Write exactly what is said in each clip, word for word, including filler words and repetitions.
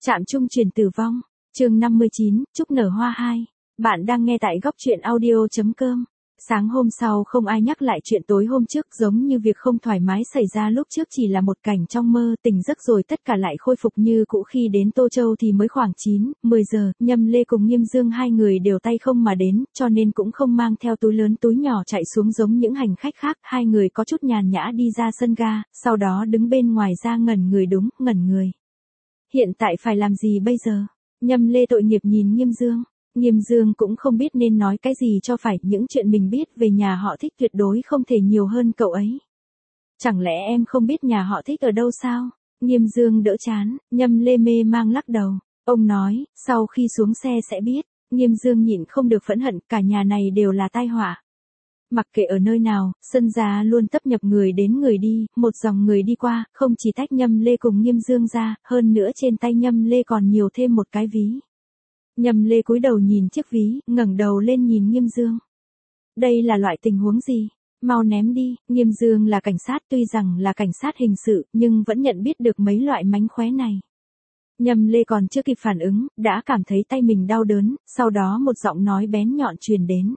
Trạm trung truyền tử vong, chương năm mươi chín, Trúc nở hoa hai. Bạn đang nghe tại góc truyện audio.com. Sáng hôm sau không ai nhắc lại chuyện tối hôm trước, giống như việc không thoải mái xảy ra lúc trước chỉ là một cảnh trong mơ. Tỉnh giấc rồi tất cả lại khôi phục như cũ. Khi đến Tô Châu thì mới khoảng chín, mười giờ, Nhâm Lê cùng Nghiêm Dương hai người đều tay không mà đến, cho nên cũng không mang theo túi lớn túi nhỏ chạy xuống giống những hành khách khác. Hai người có chút nhàn nhã đi ra sân ga, sau đó đứng bên ngoài ra ngẩn người đúng, ngẩn người. Hiện tại phải làm gì bây giờ? Nhâm Lê tội nghiệp nhìn Nghiêm Dương. Nghiêm Dương cũng không biết nên nói cái gì cho phải, những chuyện mình biết về nhà họ Thích tuyệt đối không thể nhiều hơn cậu ấy. Chẳng lẽ em không biết nhà họ Thích ở đâu sao? Nghiêm Dương đỡ chán, Nhâm Lê mê mang lắc đầu. Ông nói, sau khi xuống xe sẽ biết. Nghiêm Dương nhịn không được phẫn hận, cả nhà này đều là tai họa. Mặc kệ ở nơi nào, sân gia luôn tấp nhập người đến người đi, một dòng người đi qua, không chỉ tách Nhâm Lê cùng Nghiêm Dương ra, hơn nữa trên tay Nhâm Lê còn nhiều thêm một cái ví. Nhâm Lê cúi đầu nhìn chiếc ví, ngẩng đầu lên nhìn Nghiêm Dương. Đây là loại tình huống gì? Mau ném đi. Nghiêm Dương là cảnh sát, tuy rằng là cảnh sát hình sự, nhưng vẫn nhận biết được mấy loại mánh khóe này. Nhâm Lê còn chưa kịp phản ứng, đã cảm thấy tay mình đau đớn, sau đó một giọng nói bén nhọn truyền đến.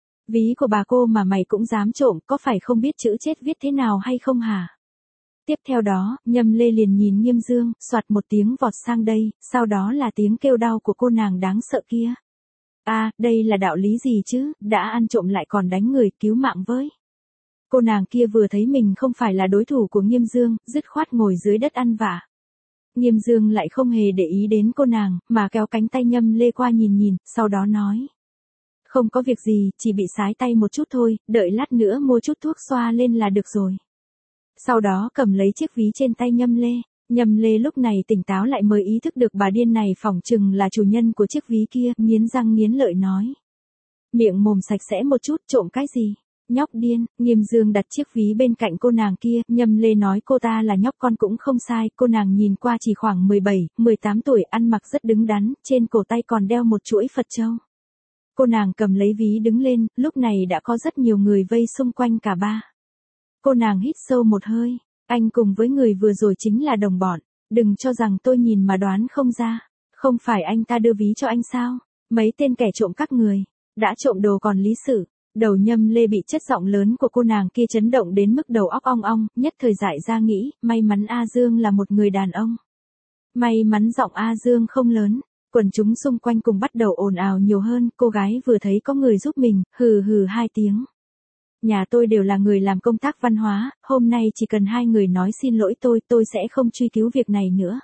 Ví của bà cô mà mày cũng dám trộm, có phải không biết chữ chết viết thế nào hay không hả? Tiếp theo đó, Nhâm Lê liền nhìn Nghiêm Dương, soạt một tiếng vọt sang đây, sau đó là tiếng kêu đau của cô nàng đáng sợ kia. À, đây là đạo lý gì chứ, đã ăn trộm lại còn đánh người, cứu mạng với. Cô nàng kia vừa thấy mình không phải là đối thủ của Nghiêm Dương, dứt khoát ngồi dưới đất ăn vạ. Nghiêm Dương lại không hề để ý đến cô nàng, mà kéo cánh tay Nhâm Lê qua nhìn nhìn, sau đó nói. Không có việc gì, chỉ bị sái tay một chút thôi, đợi lát nữa mua chút thuốc xoa lên là được rồi. Sau đó cầm lấy chiếc ví trên tay Nhâm Lê. Nhâm Lê lúc này tỉnh táo lại mới ý thức được bà điên này phỏng chừng là chủ nhân của chiếc ví kia, nghiến răng nghiến lợi nói. Miệng mồm sạch sẽ một chút, trộm cái gì? Nhóc điên. Nghiêm Dương đặt chiếc ví bên cạnh cô nàng kia, Nhâm Lê nói cô ta là nhóc con cũng không sai, cô nàng nhìn qua chỉ khoảng mười bảy, mười tám tuổi, ăn mặc rất đứng đắn, trên cổ tay còn đeo một chuỗi Phật châu. Cô nàng cầm lấy ví đứng lên, lúc này đã có rất nhiều người vây xung quanh cả ba. Cô nàng hít sâu một hơi, anh cùng với người vừa rồi chính là đồng bọn, đừng cho rằng tôi nhìn mà đoán không ra, không phải anh ta đưa ví cho anh sao, mấy tên kẻ trộm các người, đã trộm đồ còn lý xử. Đầu Nhâm Lê bị chất giọng lớn của cô nàng kia chấn động đến mức đầu óc ong ong, nhất thời dại ra nghĩ, may mắn A Dương là một người đàn ông. May mắn giọng A Dương không lớn. Quần chúng xung quanh cùng bắt đầu ồn ào nhiều hơn, cô gái vừa thấy có người giúp mình, hừ hừ hai tiếng. Nhà tôi đều là người làm công tác văn hóa, hôm nay chỉ cần hai người nói xin lỗi tôi, tôi sẽ không truy cứu việc này nữa.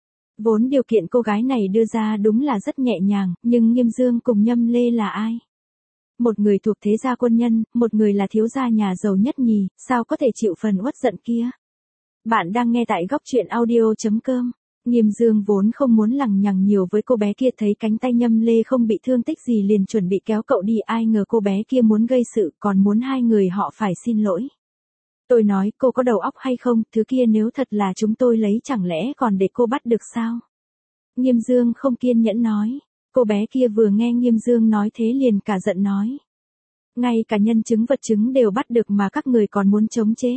Vốn điều kiện cô gái này đưa ra đúng là rất nhẹ nhàng, nhưng Nghiêm Dương cùng Nhâm Lê là ai? Một người thuộc thế gia quân nhân, một người là thiếu gia nhà giàu nhất nhì, sao có thể chịu phần uất giận kia? Bạn đang nghe tại góc truyện audio.com. Nghiêm Dương vốn không muốn lằng nhằng nhiều với cô bé kia, thấy cánh tay Nhâm Lê không bị thương tích gì liền chuẩn bị kéo cậu đi, ai ngờ cô bé kia muốn gây sự, còn muốn hai người họ phải xin lỗi. Tôi nói cô có đầu óc hay không, thứ kia nếu thật là chúng tôi lấy chẳng lẽ còn để cô bắt được sao? Nghiêm Dương không kiên nhẫn nói. Cô bé kia vừa nghe Nghiêm Dương nói thế liền cả giận nói. Ngay cả nhân chứng vật chứng đều bắt được mà các người còn muốn chống chế.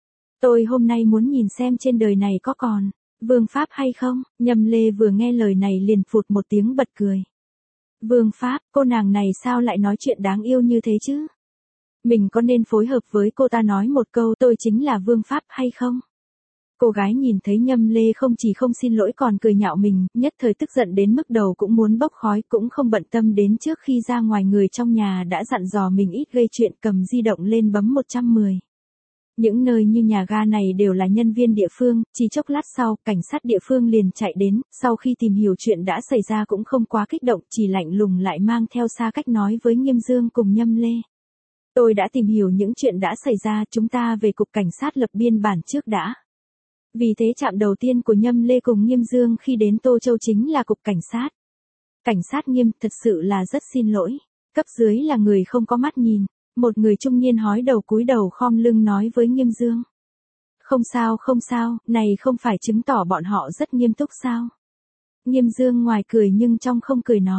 Tôi hôm nay muốn nhìn xem trên đời này có còn vương pháp hay không? Nhâm Lê vừa nghe lời này liền phụt một tiếng bật cười. Vương pháp, cô nàng này sao lại nói chuyện đáng yêu như thế chứ? Mình có nên phối hợp với cô ta nói một câu tôi chính là vương pháp hay không? Cô gái nhìn thấy Nhâm Lê không chỉ không xin lỗi còn cười nhạo mình, nhất thời tức giận đến mức đầu cũng muốn bốc khói, cũng không bận tâm đến trước khi ra ngoài người trong nhà đã dặn dò mình ít gây chuyện, cầm di động lên bấm một trăm mười. Những nơi như nhà ga này đều là nhân viên địa phương, chỉ chốc lát sau, cảnh sát địa phương liền chạy đến, sau khi tìm hiểu chuyện đã xảy ra cũng không quá kích động, chỉ lạnh lùng lại mang theo xa cách nói với Nghiêm Dương cùng Nhâm Lê. Tôi đã tìm hiểu những chuyện đã xảy ra, chúng ta về cục cảnh sát lập biên bản trước đã. Vì thế trạm đầu tiên của Nhâm Lê cùng Nghiêm Dương khi đến Tô Châu chính là cục cảnh sát. Cảnh sát Nghiêm, thật sự là rất xin lỗi. Cấp dưới là người không có mắt nhìn. Một người trung niên hói đầu cúi đầu khom lưng nói với Nghiêm Dương. Không sao không sao, này không phải chứng tỏ bọn họ rất nghiêm túc sao? Nghiêm Dương ngoài cười nhưng trong không cười nói.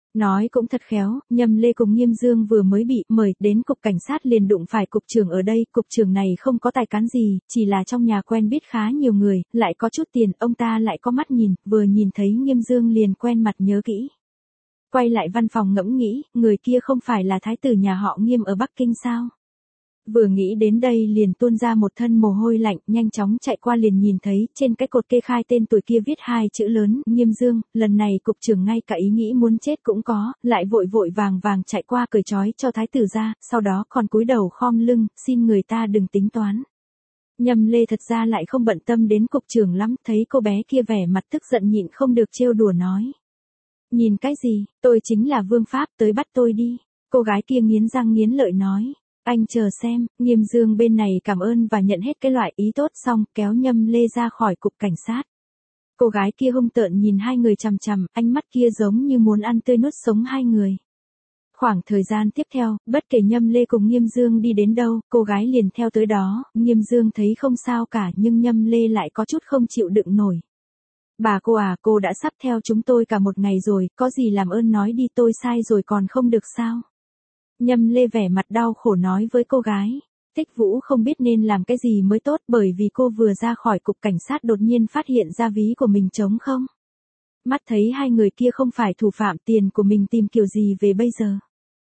Nói cũng thật khéo, Nhâm Lê cùng Nghiêm Dương vừa mới bị mời đến cục cảnh sát liền đụng phải cục trưởng ở đây, cục trưởng này không có tài cán gì, chỉ là trong nhà quen biết khá nhiều người, lại có chút tiền, ông ta lại có mắt nhìn, vừa nhìn thấy Nghiêm Dương liền quen mặt nhớ kỹ. Quay lại văn phòng ngẫm nghĩ, người kia không phải là thái tử nhà họ Nghiêm ở Bắc Kinh sao? Vừa nghĩ đến đây liền tuôn ra một thân mồ hôi lạnh, nhanh chóng chạy qua liền nhìn thấy, trên cái cột kê khai tên tuổi kia viết hai chữ lớn, Nghiêm Dương, lần này cục trưởng ngay cả ý nghĩ muốn chết cũng có, lại vội vội vàng vàng chạy qua cởi trói cho thái tử ra, sau đó còn cúi đầu khom lưng, xin người ta đừng tính toán. Nhâm Lê thật ra lại không bận tâm đến cục trưởng lắm, thấy cô bé kia vẻ mặt tức giận nhịn không được trêu đùa nói. Nhìn cái gì, tôi chính là vương pháp, tới bắt tôi đi. Cô gái kia nghiến răng nghiến lợi nói. Anh chờ xem, Nghiêm Dương bên này cảm ơn và nhận hết cái loại ý tốt xong, kéo Nhâm Lê ra khỏi cục cảnh sát. Cô gái kia hung tợn nhìn hai người chằm chằm, ánh mắt kia giống như muốn ăn tươi nuốt sống hai người. Khoảng thời gian tiếp theo, bất kể Nhâm Lê cùng Nghiêm Dương đi đến đâu, cô gái liền theo tới đó, Nghiêm Dương thấy không sao cả nhưng Nhâm Lê lại có chút không chịu đựng nổi. Bà cô à, cô đã sắp theo chúng tôi cả một ngày rồi, có gì làm ơn nói đi, tôi sai rồi còn không được sao? Nhâm Lê vẻ mặt đau khổ nói với cô gái. Thích Vũ không biết nên làm cái gì mới tốt bởi vì cô vừa ra khỏi cục cảnh sát đột nhiên phát hiện ra ví của mình trống không. Mắt thấy hai người kia không phải thủ phạm, tiền của mình tìm kiểu gì về bây giờ.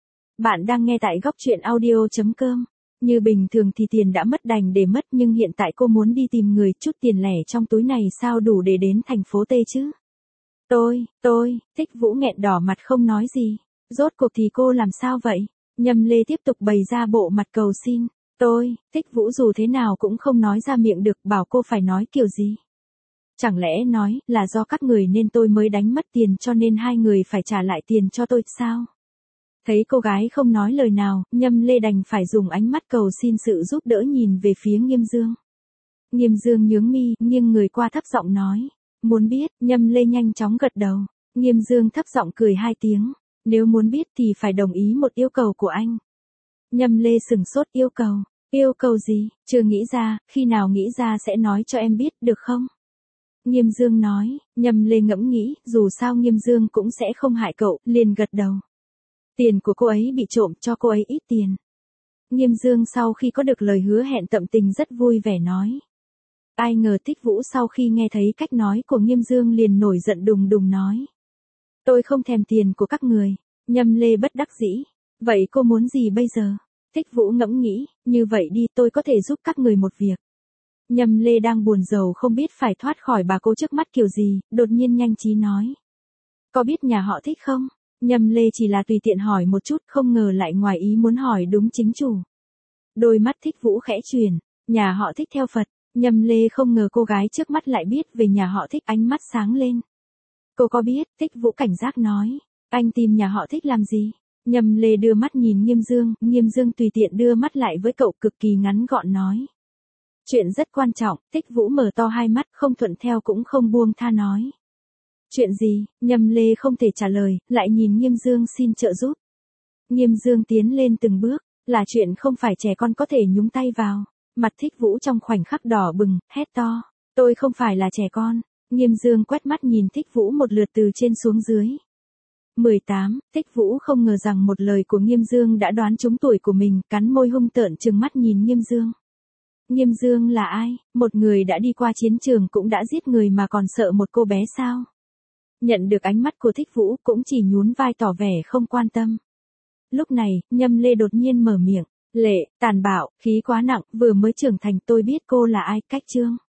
Bạn đang nghe tại góc truyện audio chấm com. Như bình thường thì tiền đã mất đành để mất nhưng hiện tại cô muốn đi tìm người, chút tiền lẻ trong túi này sao đủ để đến thành phố T chứ? Tôi, tôi, Thích Vũ nghẹn đỏ mặt không nói gì. Rốt cuộc thì cô làm sao vậy? Nhâm Lê tiếp tục bày ra bộ mặt cầu xin. Tôi, Thích Vũ dù thế nào cũng không nói ra miệng được, bảo cô phải nói kiểu gì? Chẳng lẽ nói là do các người nên tôi mới đánh mất tiền cho nên hai người phải trả lại tiền cho tôi sao? Thấy cô gái không nói lời nào, Nhâm Lê đành phải dùng ánh mắt cầu xin sự giúp đỡ nhìn về phía Nghiêm Dương. Nghiêm Dương nhướng mi, nghiêng người qua thấp giọng nói. Muốn biết, Nhâm Lê nhanh chóng gật đầu. Nghiêm Dương thấp giọng cười hai tiếng. Nếu muốn biết thì phải đồng ý một yêu cầu của anh. Nhâm Lê sừng sốt, yêu cầu. Yêu cầu gì? Chưa nghĩ ra, khi nào nghĩ ra sẽ nói cho em biết, được không? Nghiêm Dương nói. Nhâm Lê ngẫm nghĩ, dù sao Nghiêm Dương cũng sẽ không hại cậu, liền gật đầu. Tiền của cô ấy bị trộm, cho cô ấy ít tiền. Nghiêm Dương sau khi có được lời hứa hẹn tậm tình rất vui vẻ nói. Ai ngờ Thích Vũ sau khi nghe thấy cách nói của Nghiêm Dương liền nổi giận đùng đùng nói. Tôi không thèm tiền của các người. Nhâm Lê bất đắc dĩ. Vậy cô muốn gì bây giờ? Thích Vũ ngẫm nghĩ, như vậy đi tôi có thể giúp các người một việc. Nhâm Lê đang buồn rầu không biết phải thoát khỏi bà cô trước mắt kiểu gì, đột nhiên nhanh trí nói. Có biết nhà họ Thích không? Nhâm Lê chỉ là tùy tiện hỏi một chút, không ngờ lại ngoài ý muốn hỏi đúng chính chủ. Đôi mắt Thích Vũ khẽ chuyển, nhà họ Thích theo Phật. Nhâm Lê không ngờ cô gái trước mắt lại biết về nhà họ Thích, ánh mắt sáng lên. Cô có biết? Thích Vũ cảnh giác nói. Anh tìm nhà họ Thích làm gì? Nhâm Lê đưa mắt nhìn Nghiêm Dương, Nghiêm Dương tùy tiện đưa mắt lại với cậu, cực kỳ ngắn gọn nói. Chuyện rất quan trọng. Thích Vũ mở to hai mắt, không thuận theo cũng không buông tha nói. Chuyện gì? Nhâm Lê không thể trả lời, lại nhìn Nghiêm Dương xin trợ giúp. Nghiêm Dương tiến lên từng bước, là chuyện không phải trẻ con có thể nhúng tay vào. Mặt Thích Vũ trong khoảnh khắc đỏ bừng, hét to. Tôi không phải là trẻ con. Nghiêm Dương quét mắt nhìn Thích Vũ một lượt từ trên xuống dưới. mười tám, Thích Vũ không ngờ rằng một lời của Nghiêm Dương đã đoán trúng tuổi của mình, cắn môi hung tợn trừng mắt nhìn Nghiêm Dương. Nghiêm Dương là ai? Một người đã đi qua chiến trường cũng đã giết người mà còn sợ một cô bé sao? Nhận được ánh mắt của Thích Vũ cũng chỉ nhún vai tỏ vẻ không quan tâm. Lúc này, Nhâm Lê đột nhiên mở miệng. Lệ, tàn bạo, khí quá nặng, vừa mới trưởng thành, tôi biết cô là ai, Cách Trương.